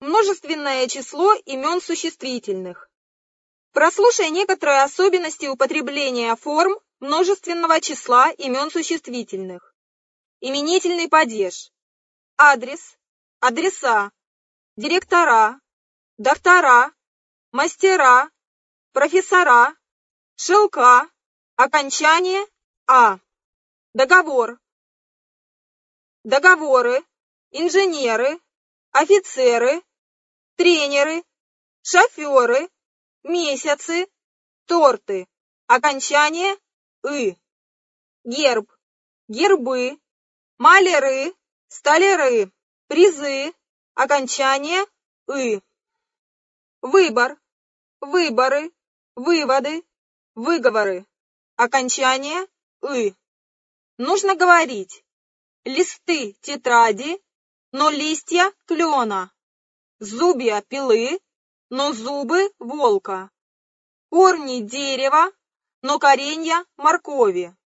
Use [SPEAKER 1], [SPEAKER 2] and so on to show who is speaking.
[SPEAKER 1] Множественное число имен существительных. Прослушай некоторые особенности употребления форм множественного числа имен существительных. Именительный падеж. Адрес, адреса, директора, доктора, мастера, профессора, шелка, окончание «а». Договор. Договоры, инженеры, офицеры, тренеры, шоферы, месяцы, торты. Окончание «ы». Герб, гербы, маляры, столяры, призы. Окончание «ы». Выбор, выборы, выводы, выговоры. Окончание «ы». Нужно говорить: листы тетради, но листья клена, зубья пилы, но зубы волка, корни дерева, но коренья моркови.